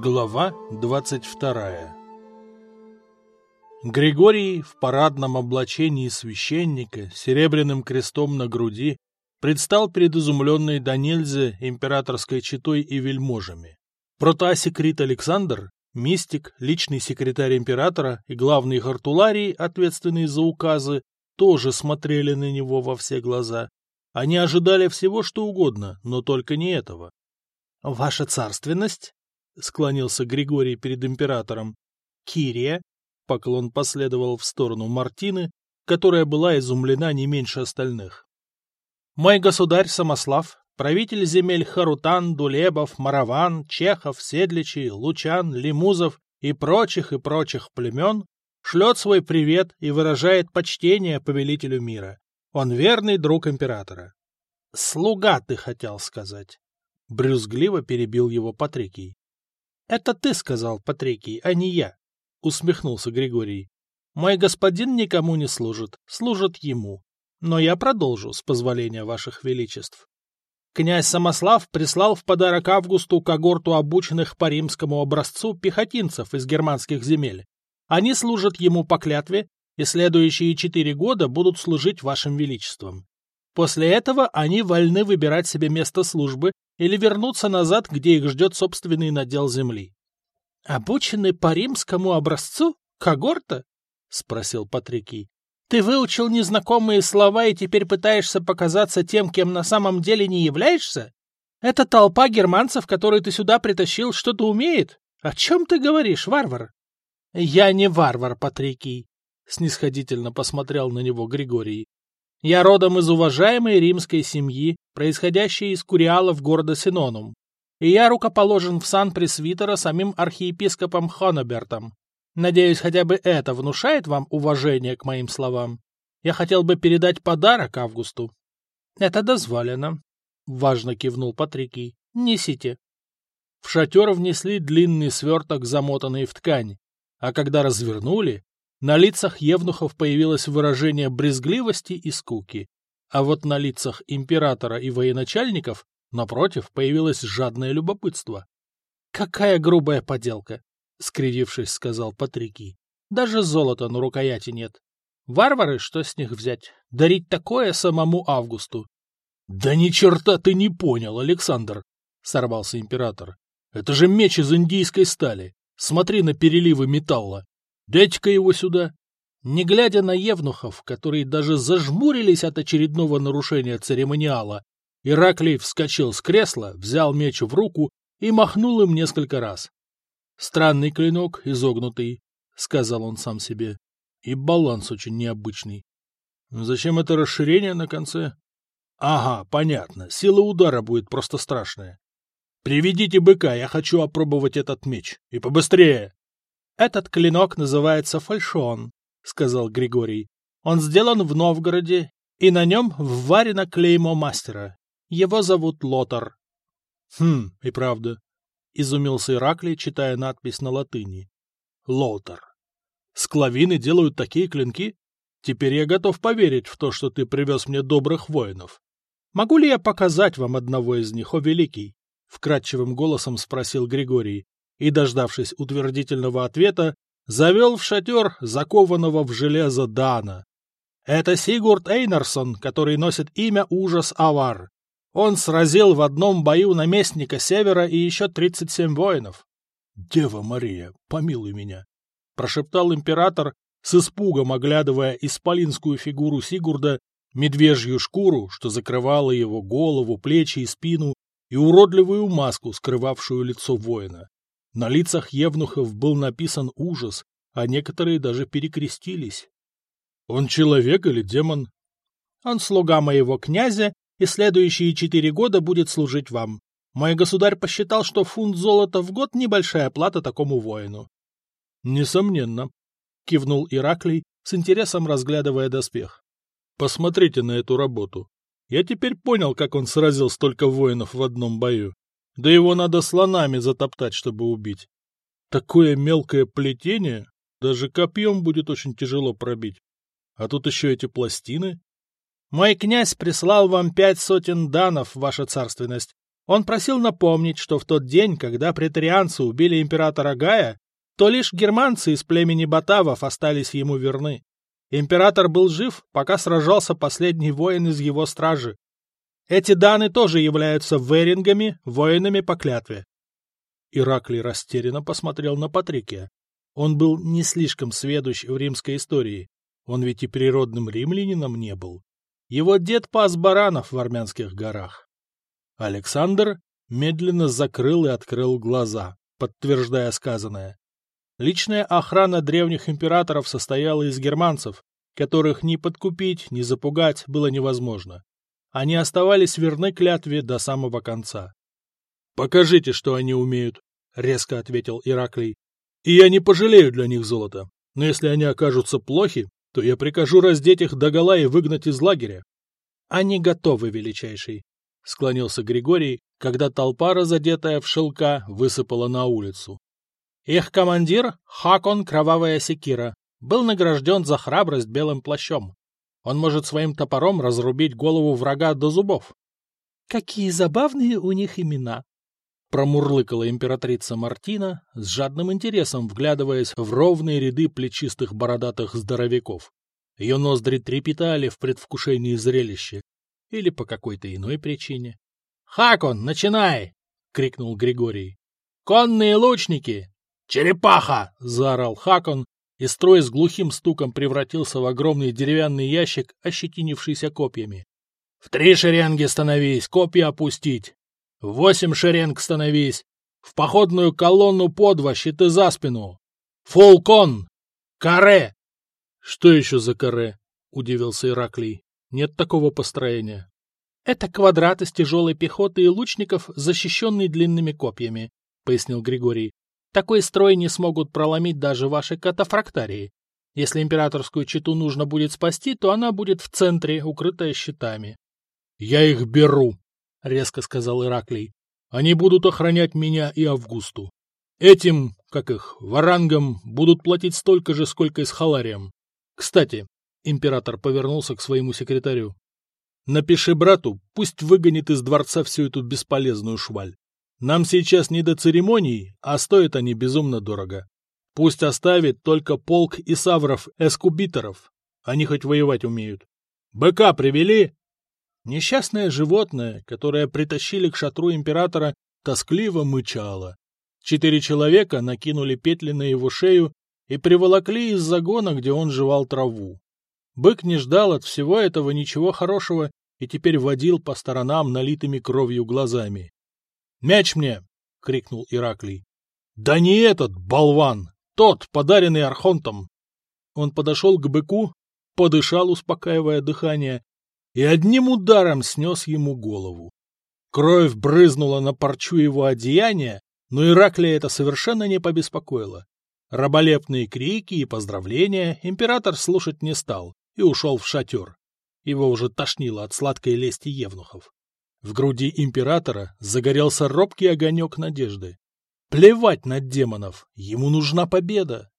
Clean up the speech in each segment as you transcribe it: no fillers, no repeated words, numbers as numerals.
Глава 22. Григорий в парадном облачении священника с серебряным крестом на груди предстал перед изумленной донельзя императорской четой и вельможами. Протоасекрит Александр, мистик, личный секретарь императора и главный хартуларий, ответственный за указы, тоже смотрели на него во все глаза. Они ожидали всего, что угодно, но только не этого. — Ваша царственность? — склонился Григорий перед императором. — Кирия? — поклон последовал в сторону Мартины, которая была изумлена не меньше остальных. — Мой государь Самослав, правитель земель Харутан, Дулебов, Мараван, Чехов, Седличей, Лучан, Лимузов и прочих племен, шлет свой привет и выражает почтение повелителю мира. Он верный друг императора. — Слуга, ты хотел сказать. — брюзгливо перебил его Патрикий. — Это ты сказал, Патрикий, а не я, — усмехнулся Григорий. — Мой господин никому не служит, служит ему. Но я продолжу, с позволения ваших величеств. Князь Самослав прислал в подарок Августу когорту обученных по римскому образцу пехотинцев из германских земель. Они служат ему по клятве, и следующие 4 года будут служить вашим величеством. После этого они вольны выбирать себе место службы или вернуться назад, где их ждет собственный надел земли. — Обученный по римскому образцу? Когорта? — спросил Патрикий. — Ты выучил незнакомые слова и теперь пытаешься показаться тем, кем на самом деле не являешься? Эта толпа германцев, которую ты сюда притащил, что-то умеет? О чем ты говоришь, варвар? — Я не варвар, Патрикий, — снисходительно посмотрел на него Григорий. Я родом из уважаемой римской семьи, происходящей из куриалов города Синонум, и я рукоположен в сан пресвитера самим архиепископом Хонобертом. Надеюсь, хотя бы это внушает вам уважение к моим словам. Я хотел бы передать подарок Августу. — Это дозволено, — важно кивнул Патрикий. — Несите. В шатер внесли длинный сверток, замотанный в ткань, а когда развернули, на лицах евнухов появилось выражение брезгливости и скуки, а вот на лицах императора и военачальников, напротив, появилось жадное любопытство. — Какая грубая поделка! — скривившись, сказал Патрикий. — Даже золота на рукояти нет. Варвары, что с них взять? Дарить такое самому Августу? — Да ни черта ты не понял, Александр! — сорвался император. — Это же меч из индийской стали. Смотри на переливы металла. Дайте-ка его сюда. Не глядя на евнухов, которые даже зажмурились от очередного нарушения церемониала, Ираклий вскочил с кресла, взял меч в руку и махнул им несколько раз. «Странный клинок, изогнутый», — сказал он сам себе, — «и баланс очень необычный. Зачем это расширение на конце? Ага, понятно, сила удара будет просто страшная. Приведите быка, я хочу опробовать этот меч, и побыстрее». «Этот клинок называется фальшон», — сказал Григорий. «Он сделан в Новгороде, и на нем вварено клеймо мастера. Его зовут Лотар». «Хм, и правда», — изумился Ираклий, читая надпись на латыни. «Лотар. Склавины делают такие клинки? Теперь я готов поверить в то, что ты привез мне добрых воинов. Могу ли я показать вам одного из них, о великий?» — вкрадчивым голосом спросил Григорий. И, дождавшись утвердительного ответа, завел в шатер закованного в железо Дана. Это Сигурд Эйнарсон, который носит имя Ужас Авар. Он сразил в одном бою наместника Севера и еще 37 воинов. — Дева Мария, помилуй меня! — прошептал император, с испугом оглядывая исполинскую фигуру Сигурда, медвежью шкуру, что закрывала его голову, плечи и спину, и уродливую маску, скрывавшую лицо воина. На лицах евнухов был написан ужас, а некоторые даже перекрестились. — Он человек или демон? — Он слуга моего князя, и следующие 4 года будет служить вам. Мой государь посчитал, что фунт золота в год — небольшая плата такому воину. — Несомненно, — кивнул Ираклий, с интересом разглядывая доспех. — Посмотрите на эту работу. Я теперь понял, как он сразил столько воинов в одном бою. Да его надо слонами затоптать, чтобы убить. Такое мелкое плетение даже копьем будет очень тяжело пробить. А тут еще эти пластины. — Мой князь прислал вам 5 сотен данов, ваша царственность. Он просил напомнить, что в тот день, когда претарианцы убили императора Гая, то лишь германцы из племени Батавов остались ему верны. Император был жив, пока сражался последний воин из его стражи. Эти даны тоже являются верингами, воинами по клятве. Ираклий растерянно посмотрел на Патрикия. Он был не слишком сведущ в римской истории. Он ведь и природным римлянином не был. Его дед пас баранов в Армянских горах. Александр медленно закрыл и открыл глаза, подтверждая сказанное. Личная охрана древних императоров состояла из германцев, которых ни подкупить, ни запугать было невозможно. Они оставались верны клятве до самого конца. «Покажите, что они умеют», — резко ответил Ираклий. «И я не пожалею для них золота, но если они окажутся плохи, то я прикажу раздеть их догола и выгнать из лагеря». «Они готовы, величайший», — склонился Григорий, когда толпа, разодетая в шелка, высыпала на улицу. Их командир, Хакон Кровавая Секира, был награжден за храбрость белым плащом. Он может своим топором разрубить голову врага до зубов. — Какие забавные у них имена! — промурлыкала императрица Мартина, с жадным интересом вглядываясь в ровные ряды плечистых бородатых здоровяков. Ее ноздри трепетали в предвкушении зрелища. Или по какой-то иной причине. — Хакон, начинай! — крикнул Григорий. — Конные лучники! «Черепаха!» — заорал Хакон, и строй с глухим стуком превратился в огромный деревянный ящик, ощетинившийся копьями. «В 3 шеренги становись, копья опустить! В 8 шеренг становись! В походную колонну по 2, щиты за спину! Фулкон! Каре!» «Что еще за каре?» — удивился Ираклий. «Нет такого построения». «Это квадрат из тяжелой пехоты и лучников, защищенный длинными копьями», — пояснил Григорий. Такой строй не смогут проломить даже ваши катафрактарии. Если императорскую чету нужно будет спасти, то она будет в центре, укрытая щитами. — Я их беру, — резко сказал Ираклий. — Они будут охранять меня и Августу. Этим, как их, варангам, будут платить столько же, сколько и с халарием. Кстати, император повернулся к своему секретарю. Напиши брату, пусть выгонит из дворца всю эту бесполезную шваль. Нам сейчас не до церемоний, а стоят они безумно дорого. Пусть оставит только полк исавров-эскубиторов. Они хоть воевать умеют. Быка привели? Несчастное животное, которое притащили к шатру императора, тоскливо мычало. 4 человека накинули петли на его шею и приволокли из загона, где он жевал траву. Бык не ждал от всего этого ничего хорошего и теперь водил по сторонам налитыми кровью глазами. «Мяч мне!» — крикнул Ираклий. «Да не этот, болван! Тот, подаренный архонтом!» Он подошел к быку, подышал, успокаивая дыхание, и одним ударом снес ему голову. Кровь брызнула на парчу его одеяния, но Ираклия это совершенно не побеспокоило. Раболепные крики и поздравления император слушать не стал и ушел в шатер. Его уже тошнило от сладкой лести евнухов. В груди императора загорелся робкий огонек надежды. Плевать на демонов, ему нужна победа.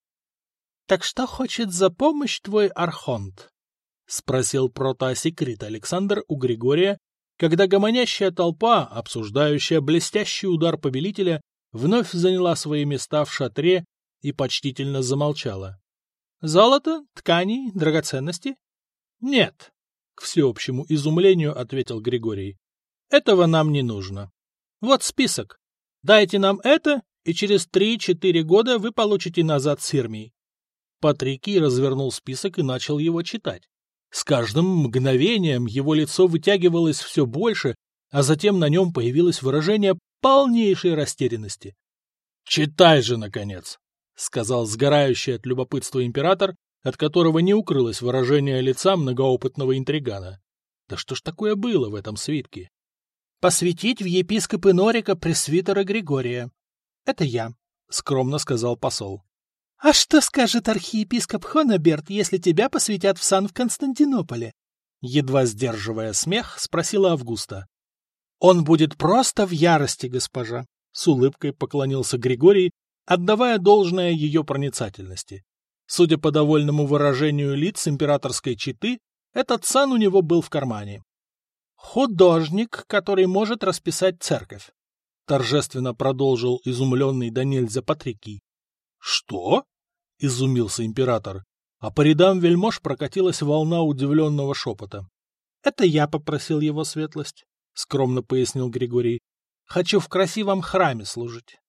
— Так что хочет за помощь твой архонт? — спросил протоосекрет Александр у Григория, когда гомонящая толпа, обсуждающая блестящий удар повелителя, вновь заняла свои места в шатре и почтительно замолчала. — Золото, ткани, драгоценности? — Нет, — к всеобщему изумлению ответил Григорий. Этого нам не нужно. Вот список. Дайте нам это, и через 3-4 года вы получите назад Сирмий. Патрикий развернул список и начал его читать. С каждым мгновением его лицо вытягивалось все больше, а затем на нем появилось выражение полнейшей растерянности. — Читай же, наконец! — сказал сгорающий от любопытства император, от которого не укрылось выражение лица многоопытного интригана. Да что ж такое было в этом свитке? Посвятить в епископы Норика пресвитера Григория. Это я, — скромно сказал посол. — А что скажет архиепископ Хоноберт, если тебя посвятят в сан в Константинополе? Едва сдерживая смех, спросила Августа. — Он будет просто в ярости, госпожа, — с улыбкой поклонился Григорий, отдавая должное ее проницательности. Судя по довольному выражению лиц императорской четы, этот сан у него был в кармане. Художник, который может расписать церковь, торжественно продолжил изумленный да нельзя Патрикий. Что? Изумился император, а по рядам вельмож прокатилась волна удивленного шепота. Это я попросил его светлость, скромно пояснил Григорий. Хочу в красивом храме служить.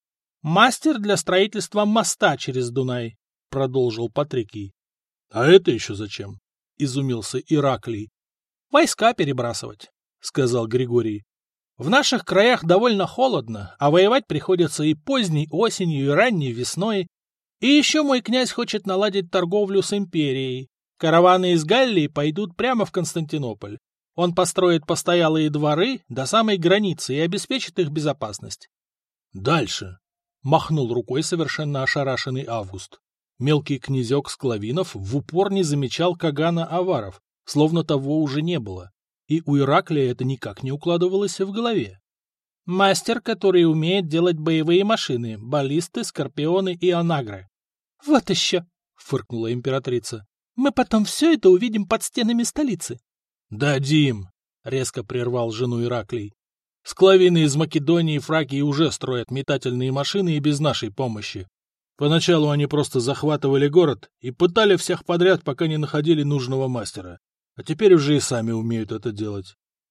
Мастер для строительства моста через Дунай, продолжил Патрикий. А это еще зачем? Изумился Ираклий. Войска перебрасывать, сказал Григорий. В наших краях довольно холодно, а воевать приходится и поздней осенью, и ранней весной. И еще мой князь хочет наладить торговлю с империей. Караваны из Галлии пойдут прямо в Константинополь. Он построит постоялые дворы до самой границы и обеспечит их безопасность. Дальше, махнул рукой совершенно ошарашенный Август. Мелкий князек Склавинов в упор не замечал Кагана Аваров, словно того уже не было, и у Ираклия это никак не укладывалось в голове. Мастер, который умеет делать боевые машины, баллисты, скорпионы и анагры. — Вот еще! — фыркнула императрица. — Мы потом все это увидим под стенами столицы. — Дадим! — резко прервал жену Ираклий. — Склавины из Македонии и Фракии уже строят метательные машины и без нашей помощи. Поначалу они просто захватывали город и пытали всех подряд, пока не находили нужного мастера. А теперь уже и сами умеют это делать.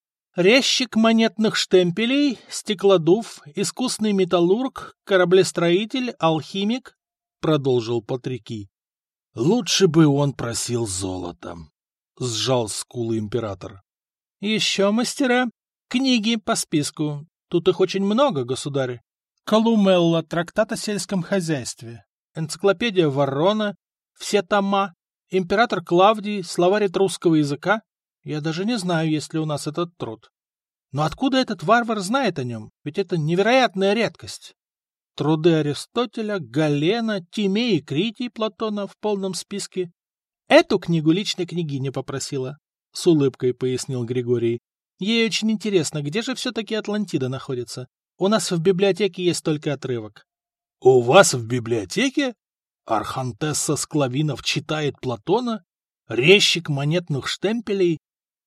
Резчик монетных штемпелей, стеклодув, искусный металлург, кораблестроитель, алхимик, — продолжил Патрикий. — Лучше бы он просил золотом, — сжал скулы император. — Еще мастера? Книги по списку. Тут их очень много, государь. Колумелла, трактат о сельском хозяйстве, энциклопедия Варрона, все тома, император Клавдий, словарь русского языка. Я даже не знаю, есть ли у нас этот труд. Но откуда этот варвар знает о нем? Ведь это невероятная редкость. Труды Аристотеля, Галена, Тимей и Критий Платона в полном списке. Эту книгу личная княгиня попросила, — с улыбкой пояснил Григорий. Ей очень интересно, где же все-таки Атлантида находится. У нас в библиотеке есть только отрывок. — У вас в библиотеке? Архантесса Склавинов читает Платона? Резчик монетных штемпелей?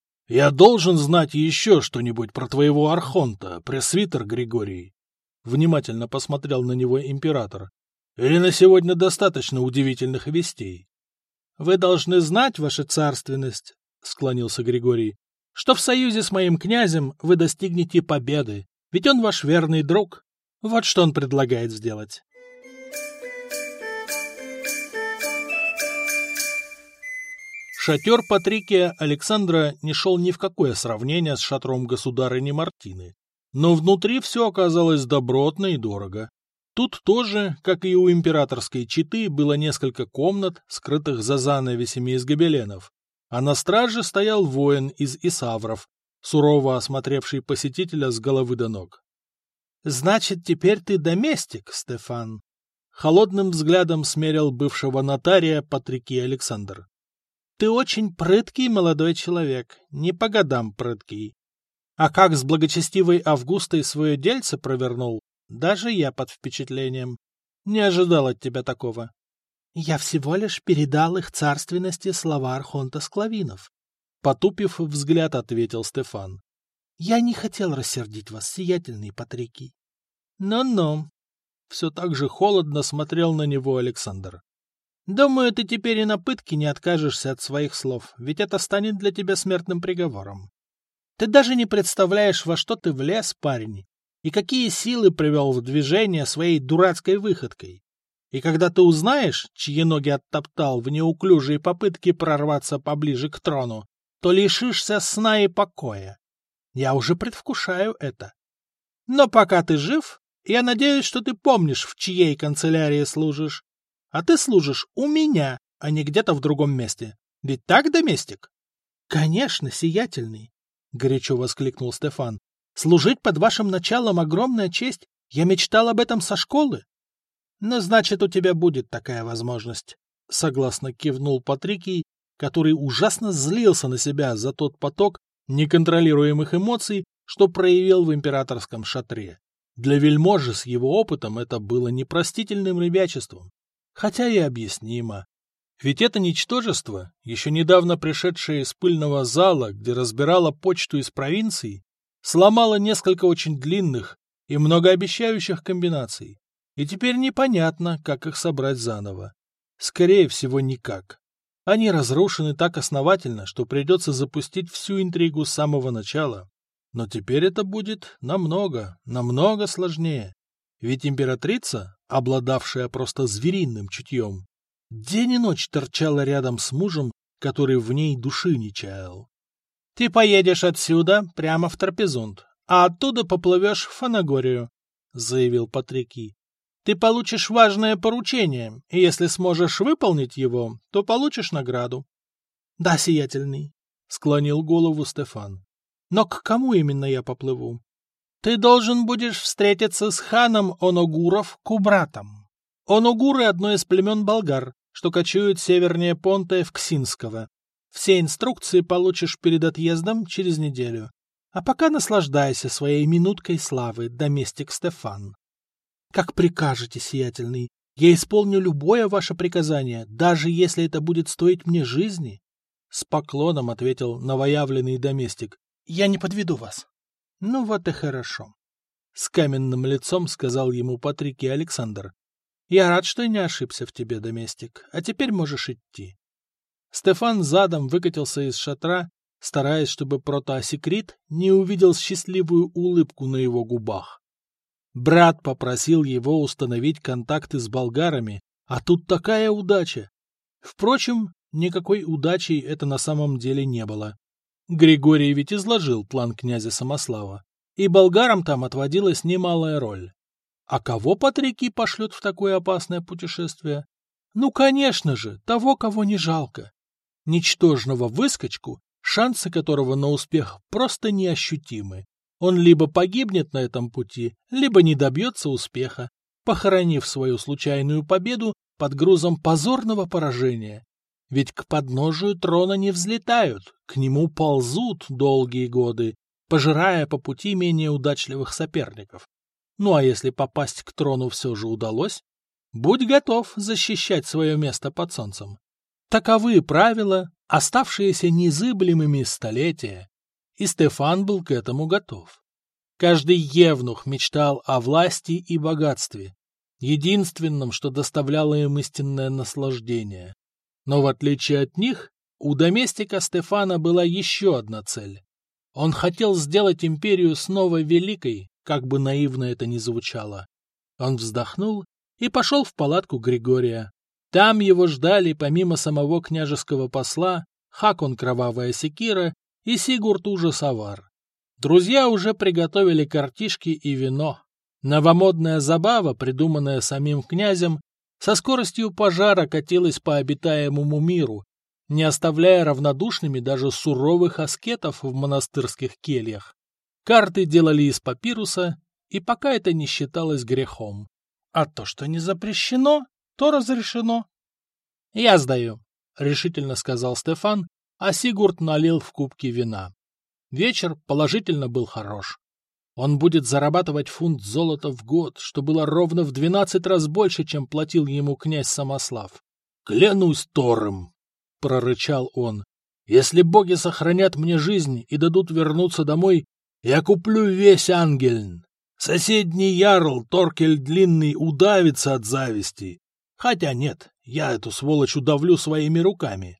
Я должен знать еще что-нибудь про твоего архонта, пресвитер Григорий. Внимательно посмотрел на него император. Или на сегодня достаточно удивительных вестей? — Вы должны знать, ваша царственность, — склонился Григорий, — что в союзе с моим князем вы достигнете победы. Ведь он ваш верный друг. Вот что он предлагает сделать. Шатер Патрикия Александра не шел ни в какое сравнение с шатром государыни Мартины. Но внутри все оказалось добротно и дорого. Тут тоже, как и у императорской четы, было несколько комнат, скрытых за занавесями из гобеленов. А на страже стоял воин из исавров, сурово осмотревший посетителя с головы до ног. — Значит, теперь ты доместик, Стефан? — холодным взглядом смерил бывшего нотария Патрикий Александр. — Ты очень прыткий молодой человек, не по годам прыткий. А как с благочестивой Августой свое дельце провернул, даже я под впечатлением. Не ожидал от тебя такого. — Я всего лишь передал их царственности слова архонта Склавинов. Потупив взгляд, ответил Стефан. — Я не хотел рассердить вас, сиятельный Патрикий. Ну-ну. Все так же холодно смотрел на него Александр. — Думаю, ты теперь и на пытки не откажешься от своих слов, ведь это станет для тебя смертным приговором. Ты даже не представляешь, во что ты влез, парень, и какие силы привел в движение своей дурацкой выходкой. И когда ты узнаешь, чьи ноги оттоптал в неуклюжей попытке прорваться поближе к трону, то лишишься сна и покоя. Я уже предвкушаю это. Но пока ты жив, я надеюсь, что ты помнишь, в чьей канцелярии служишь. А ты служишь у меня, а не где-то в другом месте. Ведь так, доместик? — Конечно, сиятельный, — горячо воскликнул Стефан. — Служить под вашим началом огромная честь. Я мечтал об этом со школы. — Ну, значит, у тебя будет такая возможность, — согласно кивнул Патрикий, который ужасно злился на себя за тот поток неконтролируемых эмоций, что проявил в императорском шатре. Для вельможи с его опытом это было непростительным ребячеством, хотя и объяснимо. Ведь это ничтожество, еще недавно пришедшее из пыльного зала, где разбирало почту из провинций, сломало несколько очень длинных и многообещающих комбинаций, и теперь непонятно, как их собрать заново. Скорее всего, никак. Они разрушены так основательно, что придется запустить всю интригу с самого начала. Но теперь это будет намного сложнее. Ведь императрица, обладавшая просто звериным чутьем, день и ночь торчала рядом с мужем, который в ней души не чаял. «Ты поедешь отсюда прямо в Трапезунд, а оттуда поплывешь в Фанагорию», — заявил Патрикий. «Ты получишь важное поручение, и если сможешь выполнить его, то получишь награду». «Да, сиятельный», — склонил голову Стефан. «Но к кому именно я поплыву?» «Ты должен будешь встретиться с ханом Оногуров Кубратом. Оногуры — одно из племен болгар, что кочуют севернее Понта Евксинского. Все инструкции получишь перед отъездом через неделю. А пока наслаждайся своей минуткой славы, доместик Стефан». «Как прикажете, сиятельный. Я исполню любое ваше приказание, даже если это будет стоить мне жизни», — с поклоном ответил новоявленный доместик. «Я не подведу вас». «Ну вот и хорошо», — с каменным лицом сказал ему Патрикий Александр. «Я рад, что не ошибся в тебе, доместик, а теперь можешь идти». Стефан задом выкатился из шатра, стараясь, чтобы протоасекрит не увидел счастливую улыбку на его губах. Брат попросил его установить контакты с болгарами, а тут такая удача. Впрочем, никакой удачи это на самом деле не было. Григорий ведь изложил план князя Самослава, и болгарам там отводилась немалая роль. А кого Патрикий пошлет в такое опасное путешествие? Ну, конечно же, того, кого не жалко. Ничтожного выскочку, шансы которого на успех просто неощутимы. Он либо погибнет на этом пути, либо не добьется успеха, похоронив свою случайную победу под грузом позорного поражения. Ведь к подножию трона не взлетают, к нему ползут долгие годы, пожирая по пути менее удачливых соперников. Ну а если попасть к трону все же удалось, будь готов защищать свое место под солнцем. Таковы правила, оставшиеся незыблемыми столетия, и Стефан был к этому готов. Каждый евнух мечтал о власти и богатстве, единственном, что доставляло им истинное наслаждение. Но в отличие от них, у доместика Стефана была еще одна цель. Он хотел сделать империю снова великой, как бы наивно это ни звучало. Он вздохнул и пошел в палатку Григория. Там его ждали, помимо самого княжеского посла, Хакон Кровавая Секира и Сигурд Ужасовар. Друзья уже приготовили картишки и вино. Новомодная забава, придуманная самим князем, со скоростью пожара катилась по обитаемому миру, не оставляя равнодушными даже суровых аскетов в монастырских кельях. Карты делали из папируса, и пока это не считалось грехом. А то, что не запрещено, то разрешено. — Я сдаю, — решительно сказал Стефан, а Сигурд налил в кубки вина. Вечер положительно был хорош. Он будет зарабатывать фунт золота в год, что было ровно в 12 раз больше, чем платил ему князь Самослав. «Клянусь Тором!» — прорычал он. «Если боги сохранят мне жизнь и дадут вернуться домой, я куплю весь Ангельн. Соседний ярл Торкель Длинный удавится от зависти. Хотя нет, я эту сволочь удавлю своими руками.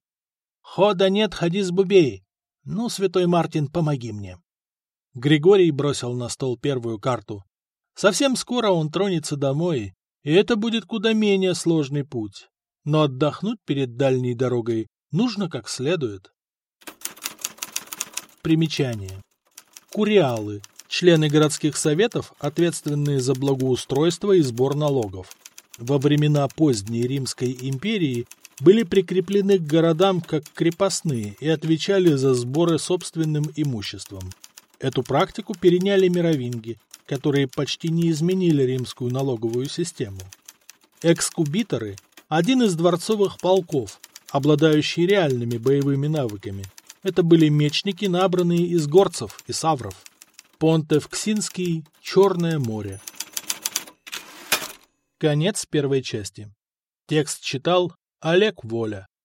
Хода нет, ходи с бубей. Ну, святой Мартин, помоги мне». Григорий бросил на стол первую карту. Совсем скоро он тронется домой, и это будет куда менее сложный путь. Но отдохнуть перед дальней дорогой нужно как следует. Примечание. Куриалы – члены городских советов, ответственные за благоустройство и сбор налогов. Во времена поздней Римской империи были прикреплены к городам как крепостные и отвечали за сборы собственным имуществом. Эту практику переняли мировинги, которые почти не изменили римскую налоговую систему. Экскубиторы – один из дворцовых полков, обладающий реальными боевыми навыками. Это были мечники, набранные из горцев и савров. Понт Евксинский, Черное море. Конец первой части. Текст читал Олег Воля.